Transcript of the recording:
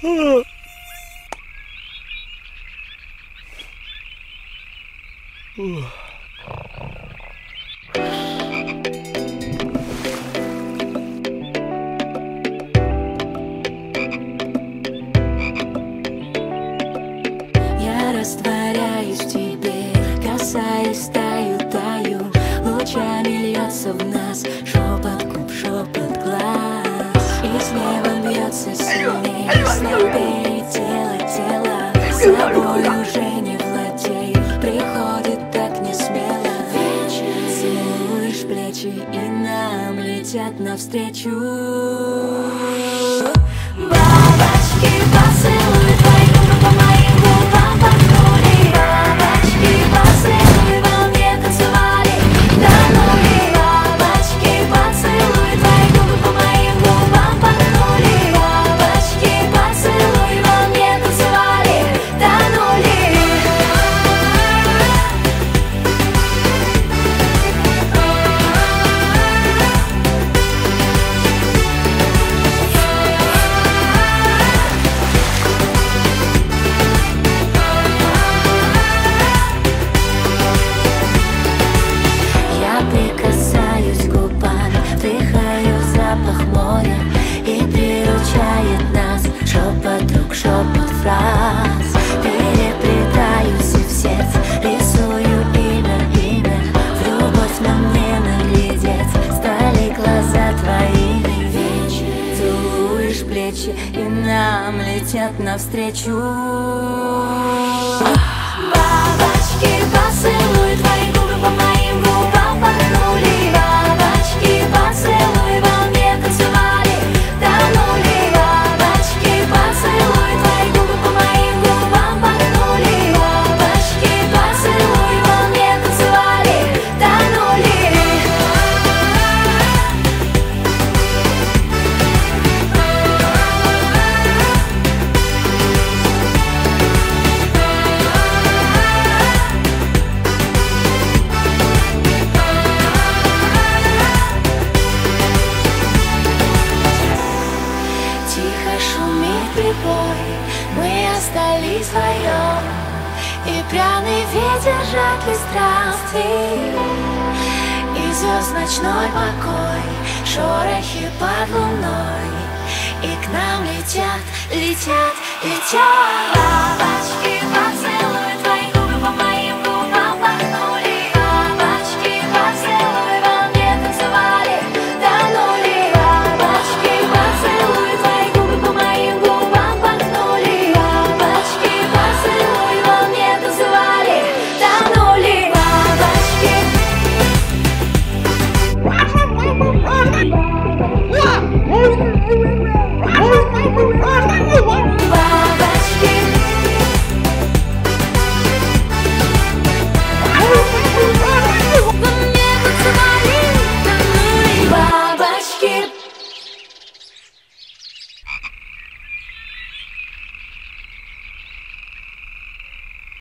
Я растворяюсь в тебе, касаюсь, таю, таю. Лучами льется в нас шепот губ, шепот глаз. И с неба бьется сильнее, слабее тело, тело. Собой уже не владею, приходит так не смело. Вечер, целуешь плечи, и нам летят навстречу бабочки, поцелуй твои губы по моим губам пахнули. Бабочки, поцелуй, во мне танцевали, тонули. Бабочки, поцелуй твои губы по моим губам пахнули. Бабочки, поцелуй, во мне танцевали, тонули. Я прикасаюсь к губам, вдыхаю запах моря, и приручает нас шепот рук, шепот фраз. Переплетаюсь и в сердце рисую имя, имя. В любовь на мне наглядеть стали глаза твоими. Вечер, целуешь плечи, и нам летят навстречу бабочки, поцелуй твои губы по моим губам пахнули. Бабочки, поцелуй, во мне танцевали, тонули. Бабочки, поцелуй твои губы по моим губам пахнули. Бабочки, поцелуй, во мне танцевали, тонули. Тихо шумит прибой, мы остались вдвоем, и пряный ветер жадный странствий, и звезд ночной покой, шорохи под луной, и к нам летят, летят, летят бабочки, поцелуй.